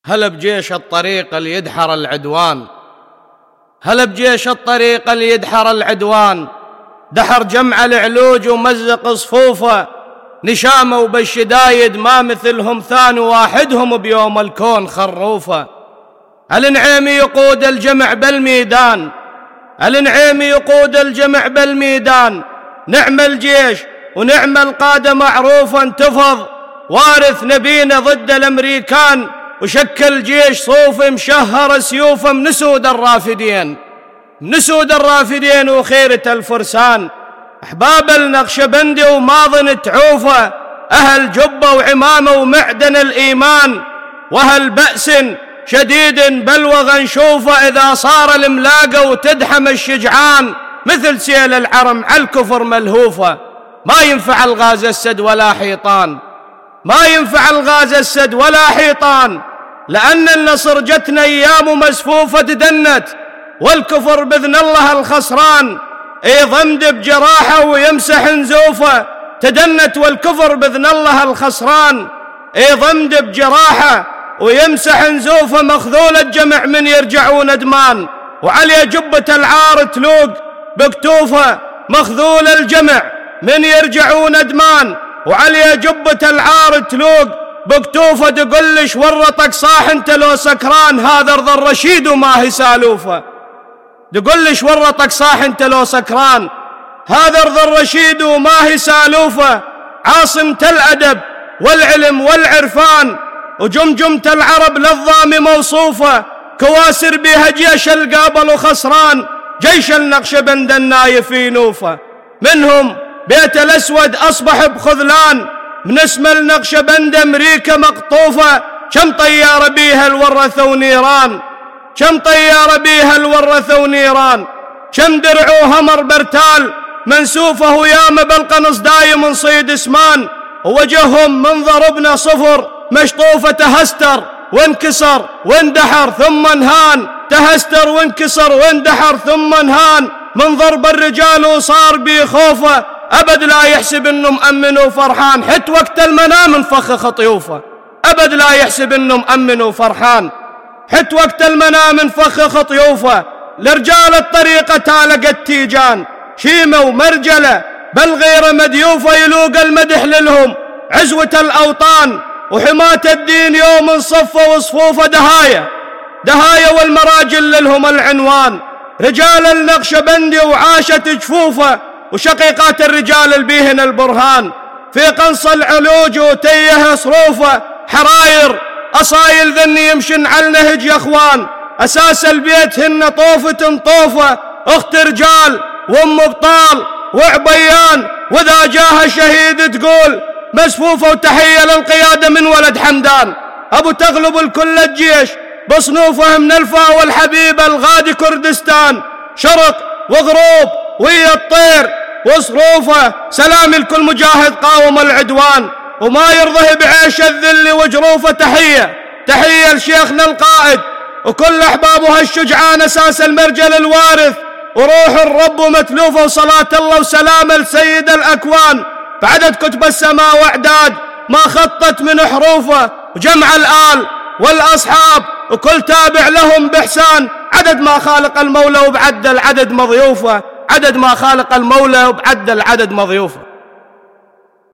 هلا بجيش الطريق اللي يدحر العدوان، هلا بجيش الطريق اللي يدحر العدوان، دحر جمع العلوج ومزق صفوفه، نشامه وبالشدايد ما مثلهم ثان واحدهم بيوم الكون خروفه. النعيمي يقود الجمع بالميدان، النعيمي يقود الجمع بالميدان، نعم الجيش ونعم القادة معروفا انتفض، وارث نبينا ضد الامريكان، وشكل جيش صوفي مشهر سيوفه من نسود الرافدين، نسود الرافدين وخيرة الفرسان، أحباب النقشبندي وماضن تعوفه، أهل جبة وعمامة ومعدن الإيمان، وأهل بأس شديد بلوغ نشوفه، إذا صار الملاقة وتدحم الشجعان، مثل سيل العرم على الكفر ملهوفة. ما ينفع الغاز السد ولا حيطان، ما ينفع الغاز السد ولا حيطان، لأن النصر جتنا أيام مسفوفة تدنت، والكفر بإذن الله الخسران، ضمد بجراحه ويمسح نزوفه، تدنت والكفر بإذن الله الخسران، ضمد بجراحه ويمسح نزوفه، مخذول الجمع من يرجعون ندمان، وعلي جبة العار تلوق بكتوفه، مخذول الجمع من يرجعون ندمان، وعلي جبة العار تلوق بكتوفه، تقولش ورطك صاح انت لو سكران، هذا ارض الرشيد وما هي سالوفه، تقولش ورطك صاح انت لو سكران، هذا ارض الرشيد وما هي سالوفه، عاصمة الأدب والعلم والعرفان، وجمجمة العرب للظام موصوفة، كواسر بها جيش القابل وخسران، جيش النقشبند النايف في نوفه، منهم بيت الأسود أصبح بخذلان، من اسم النقشبند أمريكا مقطوفة، كم طيارة بيها الورثوا نيران، كم طيارة بيها الورثوا نيران، كم درع وهمر برتال منسوفه، وياما بالقنص دايم صيد اسمان، ووجههم من ضربنا صفر مشطوفة، تهستر وانكسر واندحر ثم انهان، تهستر وانكسر واندحر ثم انهان، من ضرب الرجال وصار بي خوفه، أبد لا يحسب إنه مأمن وفرحان، حتى وقت المنام نفخخ طيوفه، أبد لا يحسب إنه مأمن وفرحان، حتى وقت المنام نفخخ طيوفه، لرجال الطريقة تالقت تيجان، شيمة ومرجلة بل غير مديوفة، يلوق المدح للهم عزوة الأوطان، وحماة الدين يوم صفة وصفوفة، دهاية دهاية والمراجل للهم العنوان، رجال النقشبندي وعاشت جفوفه، وشقيقات الرجال البيهن البرهان، في قنص العلوج وتيه صروفه، حراير أصايل ذني يمشن على النهج يا اخوان، أساس البيت هن طوفة طوفة، أخت رجال وأم بطال وعبيان، وإذا جاها شهيد تقول مسفوفة، وتحية للقيادة من ولد حمدان، أبو تغلب الكل الجيش بصنوفه، من الفا والحبيب الغادي كردستان، شرق وغروب ويا الطير وصروفه، سلامي لكل مجاهد قاوم العدوان، وما يرضه بعيش الذل وجروفه، تحية تحية لشيخنا القائد وكل أحبابه الشجعان، أساس المرجل الوارث وروح الرب متلوفة، وصلاة الله وسلام لسيد الأكوان، بعدد كتب السماء وأعداد ما خطت من حروفه، وجمع الآل والأصحاب وكل تابع لهم بإحسان، عدد ما خالق المولى وبعد العدد مضيوفه، عدد ما خالق المولى وبعد العدد مضيوفه.